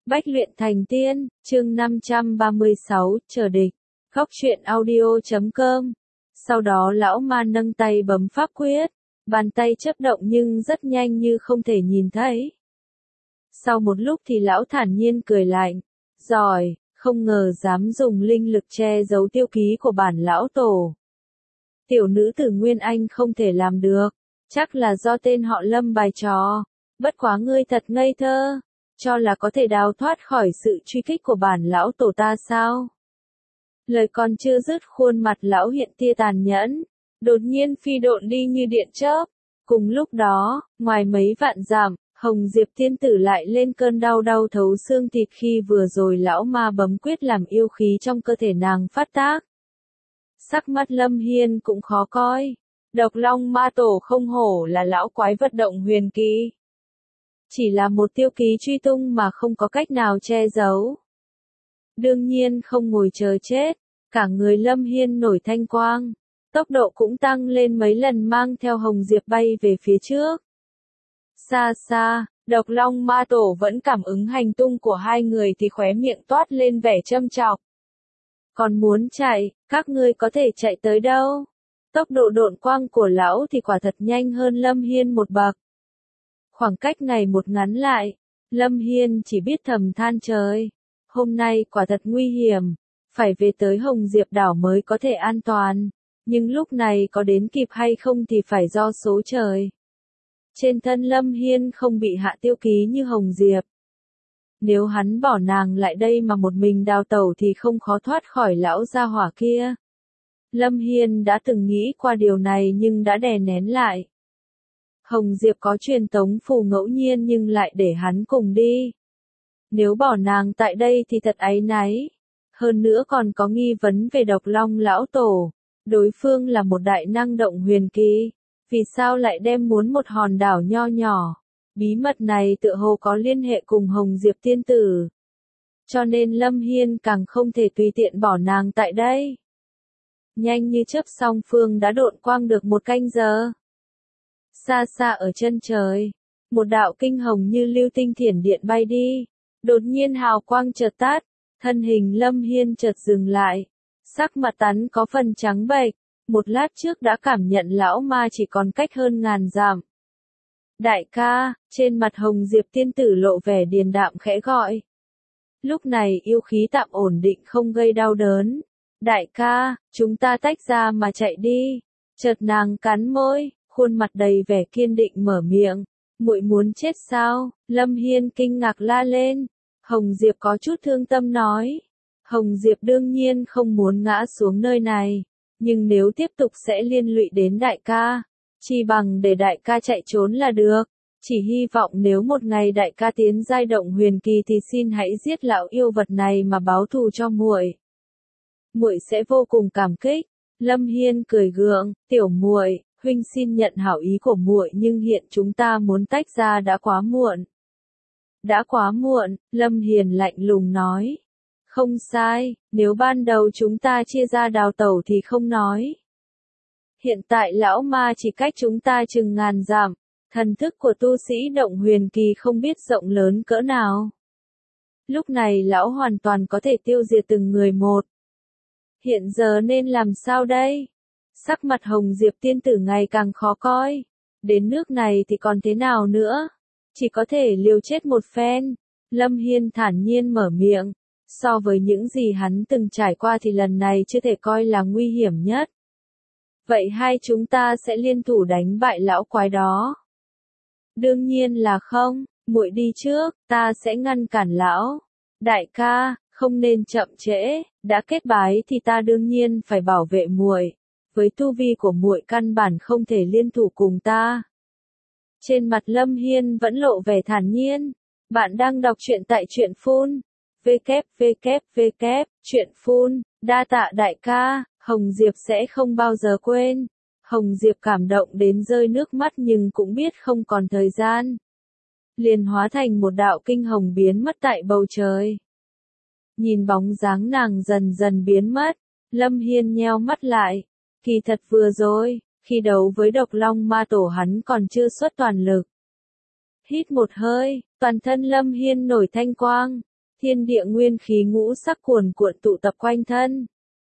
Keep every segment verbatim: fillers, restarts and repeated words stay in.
Bách luyện thành tiên, chương năm trăm ba mươi sáu, chờ địch. Góc truyện audio chấm com. Sau đó lão ma nâng tay bấm pháp quyết, bàn tay chớp động nhưng rất nhanh như không thể nhìn thấy. Sau một lúc thì lão thản nhiên cười lạnh, giỏi, không ngờ dám dùng linh lực che giấu tiêu ký của bản lão tổ. Tiểu nữ tử Nguyên Anh không thể làm được, chắc là do tên họ Lâm bài trò, bất quá ngươi thật ngây thơ, cho là có thể đào thoát khỏi sự truy kích của bản lão tổ ta sao? Lời còn chưa dứt khuôn mặt lão hiện tia tàn nhẫn, đột nhiên phi độn đi như điện chớp. Cùng lúc đó, ngoài mấy vạn dặm, Hồng Diệp tiên tử lại lên cơn đau đau thấu xương thịt khi vừa rồi lão ma bấm quyết làm yêu khí trong cơ thể nàng phát tác. Sắc mắt Lâm Hiên cũng khó coi, Độc Long ma tổ không hổ là lão quái vật động huyền kỳ. Chỉ là một tiêu ký truy tung mà không có cách nào che giấu. Đương nhiên không ngồi chờ chết, cả người Lâm Hiên nổi thanh quang, tốc độ cũng tăng lên mấy lần mang theo Hồng Diệp bay về phía trước. Xa xa, Độc Long ma tổ vẫn cảm ứng hành tung của hai người thì khóe miệng toát lên vẻ châm chọc. Còn muốn chạy, các ngươi có thể chạy tới đâu? Tốc độ độn quang của lão thì quả thật nhanh hơn Lâm Hiên một bậc. Khoảng cách ngày một ngắn lại, Lâm Hiên chỉ biết thầm than trời. Hôm nay quả thật nguy hiểm, phải về tới Hồng Diệp đảo mới có thể an toàn, nhưng lúc này có đến kịp hay không thì phải do số trời. Trên thân Lâm Hiên không bị hạ tiêu ký như Hồng Diệp. Nếu hắn bỏ nàng lại đây mà một mình đào tẩu thì không khó thoát khỏi lão gia hỏa kia. Lâm Hiên đã từng nghĩ qua điều này nhưng đã đè nén lại. Hồng Diệp có truyền tống phù ngẫu nhiên nhưng lại để hắn cùng đi. Nếu bỏ nàng tại đây thì thật áy náy. Hơn nữa còn có nghi vấn về Độc Long lão tổ. Đối phương là một đại năng động huyền kỳ. Vì sao lại đem muốn một hòn đảo nho nhỏ? Bí mật này tựa hồ có liên hệ cùng Hồng Diệp tiên tử. Cho nên Lâm Hiên càng không thể tùy tiện bỏ nàng tại đây. Nhanh như chớp song phương đã độn quang được một canh giờ. Xa xa ở chân trời, một đạo kinh hồng như lưu tinh thiểm điện bay đi. Đột nhiên hào quang chợt tắt, thân hình Lâm Hiên chợt dừng lại. Sắc mặt tắn có phần trắng bệch, một lát trước đã cảm nhận lão ma chỉ còn cách hơn ngàn dặm. Đại ca, trên mặt Hồng Diệp tiên tử lộ vẻ điềm đạm khẽ gọi. Lúc này yêu khí tạm ổn định không gây đau đớn. Đại ca, chúng ta tách ra mà chạy đi. Chợt nàng cắn môi, khuôn mặt đầy vẻ kiên định mở miệng. Muội muốn chết sao? Lâm Hiên kinh ngạc la lên. Hồng Diệp có chút thương tâm nói. Hồng Diệp đương nhiên không muốn ngã xuống nơi này. Nhưng nếu tiếp tục sẽ liên lụy đến đại ca. Chỉ bằng để đại ca chạy trốn là được. Chỉ hy vọng nếu một ngày đại ca tiến giai động huyền kỳ thì xin hãy giết lão yêu vật này mà báo thù cho muội. Muội sẽ vô cùng cảm kích. Lâm Hiên cười gượng, tiểu muội, huynh xin nhận hảo ý của muội nhưng hiện chúng ta muốn tách ra đã quá muộn. Đã quá muộn, Lâm Hiền lạnh lùng nói. Không sai, nếu ban đầu chúng ta chia ra đào tẩu thì không nói. Hiện tại lão ma chỉ cách chúng ta chừng ngàn dặm, thần thức của tu sĩ động huyền kỳ không biết rộng lớn cỡ nào. Lúc này lão hoàn toàn có thể tiêu diệt từng người một. Hiện giờ nên làm sao đây? Sắc mặt Hồng Diệp tiên tử ngày càng khó coi. Đến nước này thì còn thế nào nữa? Chỉ có thể liều chết một phen. Lâm Hiên thản nhiên mở miệng. So với những gì hắn từng trải qua thì lần này chưa thể coi là nguy hiểm nhất. Vậy hai chúng ta sẽ liên thủ đánh bại lão quái đó. Đương nhiên là không, muội đi trước, ta sẽ ngăn cản lão. Đại ca, không nên chậm trễ, đã kết bái thì ta đương nhiên phải bảo vệ muội. Với tu vi của muội căn bản không thể liên thủ cùng ta. Trên mặt Lâm Hiên vẫn lộ vẻ thản nhiên. Bạn đang đọc truyện tại truyện phun. www, truyện phun, đa tạ đại ca, Hồng Diệp sẽ không bao giờ quên. Hồng Diệp cảm động đến rơi nước mắt nhưng cũng biết không còn thời gian. Liền hóa thành một đạo kinh hồng biến mất tại bầu trời. Nhìn bóng dáng nàng dần dần biến mất, Lâm Hiên nheo mắt lại. Kỳ thật vừa rồi, khi đấu với Độc Long ma tổ hắn còn chưa xuất toàn lực. Hít một hơi, toàn thân Lâm Hiên nổi thanh quang. thiên địa nguyên khí ngũ sắc cuồn cuộn tụ tập quanh thân.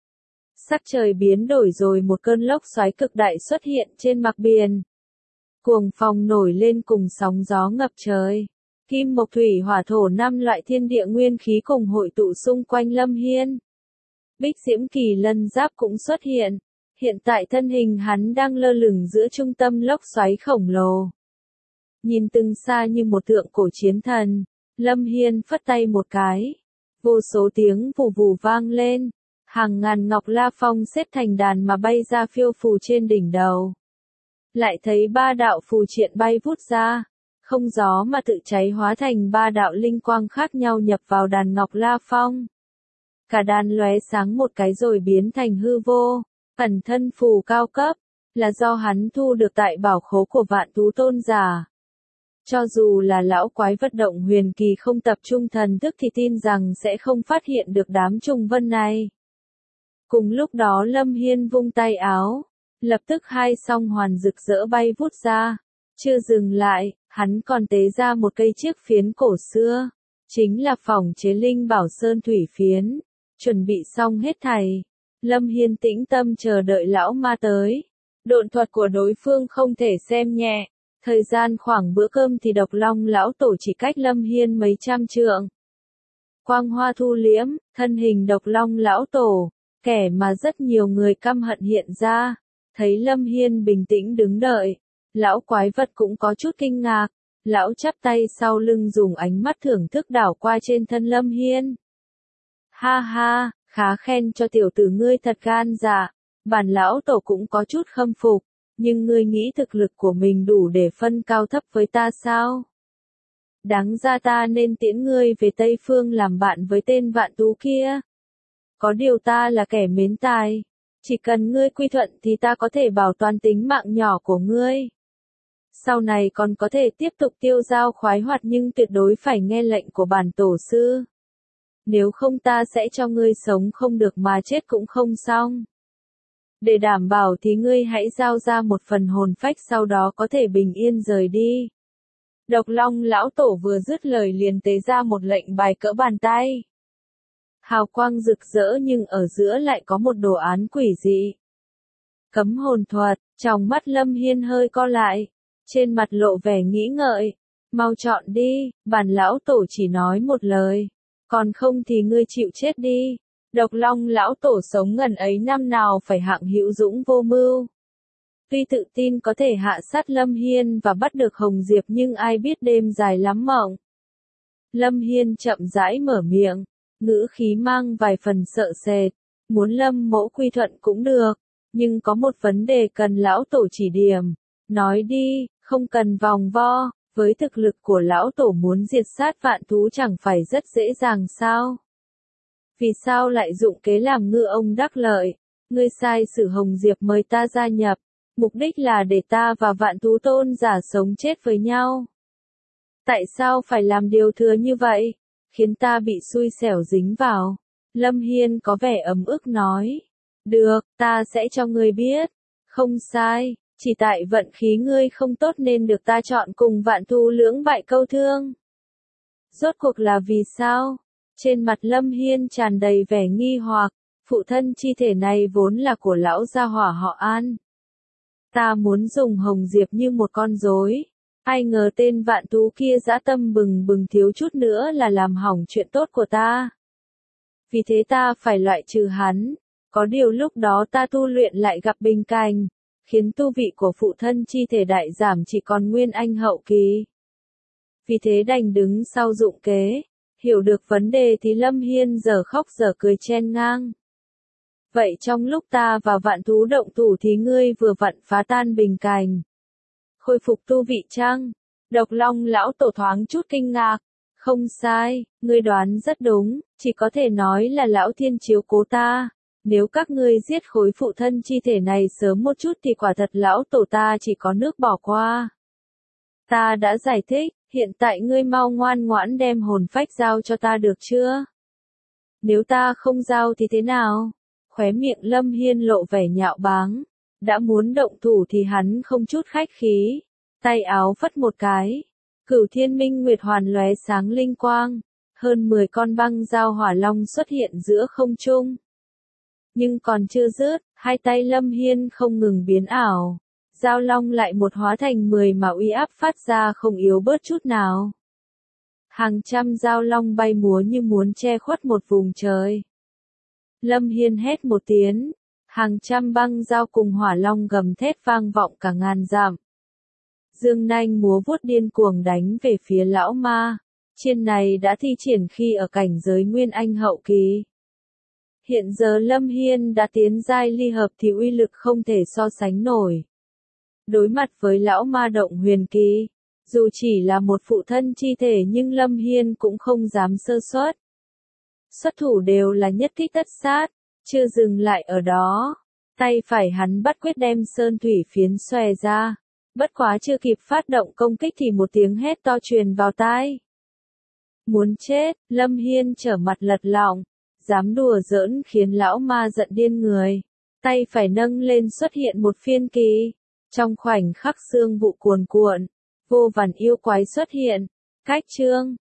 Sắc trời biến đổi rồi một cơn lốc xoáy cực đại xuất hiện trên mặt biển. Cuồng phong nổi lên cùng sóng gió ngập trời. Kim mộc thủy hỏa thổ năm loại thiên địa nguyên khí cùng hội tụ xung quanh Lâm Hiên. Bích diễm kỳ lân giáp cũng xuất hiện. Hiện tại thân hình hắn đang lơ lửng giữa trung tâm lốc xoáy khổng lồ. Nhìn từng xa như một tượng cổ chiến thần, Lâm Hiên phất tay một cái. Vô số tiếng vù vù vang lên. Hàng ngàn ngọc la phong xếp thành đàn mà bay ra phiêu phù trên đỉnh đầu. Lại thấy ba đạo phù triện bay vút ra. Không gió mà tự cháy hóa thành ba đạo linh quang khác nhau nhập vào đàn ngọc la phong. Cả đàn lóe sáng một cái rồi biến thành hư vô. Ẩn thân phù cao cấp, là do hắn thu được tại bảo khố của Vạn Thú Tôn giả. Cho dù là lão quái vật động huyền kỳ không tập trung thần thức thì tin rằng sẽ không phát hiện được đám trùng vân này. Cùng lúc đó Lâm Hiên vung tay áo, lập tức hai song hoàn rực rỡ bay vút ra. Chưa dừng lại, hắn còn tế ra một cây chiếc phiến cổ xưa, chính là phỏng chế linh bảo sơn thủy phiến. Chuẩn bị xong hết thảy, Lâm Hiên tĩnh tâm chờ đợi lão ma tới. Độn thuật của đối phương không thể xem nhẹ. Thời gian khoảng bữa cơm thì độc long lão tổ chỉ cách Lâm Hiên mấy trăm trượng. Quang hoa thu liễm, thân hình độc long lão tổ, kẻ mà rất nhiều người căm hận hiện ra. Thấy Lâm Hiên bình tĩnh đứng đợi, lão quái vật cũng có chút kinh ngạc. Lão chắp tay sau lưng dùng ánh mắt thưởng thức đảo qua trên thân Lâm Hiên. Ha ha, khá khen cho tiểu tử ngươi thật gan dạ. Bản lão tổ cũng có chút khâm phục. Nhưng ngươi nghĩ thực lực của mình đủ để phân cao thấp với ta sao? Đáng ra ta nên tiễn ngươi về Tây Phương làm bạn với tên Vạn Tú kia. Có điều ta là kẻ mến tài. Chỉ cần ngươi quy thuận thì ta có thể bảo toàn tính mạng nhỏ của ngươi. Sau này còn có thể tiếp tục tiêu dao khoái hoạt nhưng tuyệt đối phải nghe lệnh của bản tổ sư. Nếu không ta sẽ cho ngươi sống không được mà chết cũng không xong. Để đảm bảo thì ngươi hãy giao ra một phần hồn phách sau đó có thể bình yên rời đi. Độc long lão tổ vừa dứt lời liền tế ra một lệnh bài cỡ bàn tay. Hào quang rực rỡ nhưng ở giữa lại có một đồ án quỷ dị. Cấm hồn thuật, trong mắt Lâm Hiên hơi co lại. Trên mặt lộ vẻ nghĩ ngợi. Mau chọn đi, bản lão tổ chỉ nói một lời. Còn không thì ngươi chịu chết đi. Độc long lão tổ sống ngần ấy năm nào phải hạng hữu dũng vô mưu. Tuy tự tin có thể hạ sát Lâm Hiên và bắt được Hồng Diệp nhưng ai biết đêm dài lắm mộng. Lâm Hiên chậm rãi mở miệng, ngữ khí mang vài phần sợ sệt, muốn Lâm mẫu quy thuận cũng được, nhưng có một vấn đề cần lão tổ chỉ điểm. Nói đi, không cần vòng vo, với thực lực của lão tổ muốn diệt sát vạn thú chẳng phải rất dễ dàng sao? Vì sao lại dụng kế làm ngư ông đắc lợi? Ngươi sai sử Hồng Diệp mời ta gia nhập, mục đích là để ta và Vạn Thú Tôn giả sống chết với nhau. Tại sao phải làm điều thừa như vậy? Khiến ta bị xui xẻo dính vào. Lâm Hiên có vẻ ấm ức nói. Được, ta sẽ cho ngươi biết. Không sai, chỉ tại vận khí ngươi không tốt nên được ta chọn cùng Vạn Thú lưỡng bại câu thương. Rốt cuộc là vì sao? Trên mặt Lâm Hiên tràn đầy vẻ nghi hoặc, phụ thân chi thể này vốn là của lão gia hỏa họ An. Ta muốn dùng Hồng Diệp như một con rối, ai ngờ tên Vạn Thú kia dã tâm bừng bừng thiếu chút nữa là làm hỏng chuyện tốt của ta. Vì thế ta phải loại trừ hắn, có điều lúc đó ta tu luyện lại gặp bình cảnh, khiến tu vị của phụ thân chi thể đại giảm chỉ còn nguyên anh hậu kỳ. Vì thế đành đứng sau dụng kế. Hiểu được vấn đề thì Lâm Hiên giờ khóc giờ cười chen ngang. Vậy trong lúc ta và Vạn Thú động thủ thì ngươi vừa vặn phá tan bình cảnh. Khôi phục tu vị chăng? Độc long lão tổ thoáng chút kinh ngạc. Không sai, ngươi đoán rất đúng, chỉ có thể nói là lão thiên chiếu cố ta. Nếu các ngươi giết khối phụ thân chi thể này sớm một chút thì quả thật lão tổ ta chỉ có nước bỏ qua. Ta đã giải thích. Hiện tại ngươi mau ngoan ngoãn đem hồn phách giao cho ta được chưa? Nếu ta không giao thì thế nào? Khóe miệng Lâm Hiên lộ vẻ nhạo báng. Đã muốn động thủ thì hắn không chút khách khí. Tay áo phất một cái. Cửu thiên minh nguyệt hoàn lóe sáng linh quang. hơn mười con băng dao hỏa long xuất hiện giữa không trung. Nhưng còn chưa dứt, hai tay Lâm Hiên không ngừng biến ảo. Dao long lại một hóa thành mười mà uy áp phát ra không yếu bớt chút nào. Hàng trăm dao long bay múa như muốn che khuất một vùng trời. Lâm Hiên hét một tiếng, hàng trăm băng dao cùng hỏa long gầm thét vang vọng cả ngàn dặm. Dương nanh múa vuốt điên cuồng đánh về phía lão ma. Chiên này đã thi triển khi ở cảnh giới Nguyên Anh hậu kỳ. Hiện giờ Lâm Hiên đã tiến giai ly hợp thì uy lực không thể so sánh nổi. Đối mặt với lão ma động huyền kỳ, dù chỉ là một phụ thân chi thể nhưng Lâm Hiên cũng không dám sơ suất. Xuất thủ đều là nhất kích tất sát, chưa dừng lại ở đó. Tay phải hắn bắt quyết đem sơn thủy phiến xòe ra. Bất quá chưa kịp phát động công kích thì một tiếng hét to truyền vào tai. Muốn chết, Lâm Hiên trở mặt lật lọng, dám đùa giỡn khiến lão ma giận điên người. Tay phải nâng lên xuất hiện một phiên kỳ. Trong khoảnh khắc xương vụ cuồn cuộn, vô vàn yêu quái xuất hiện. Cách chương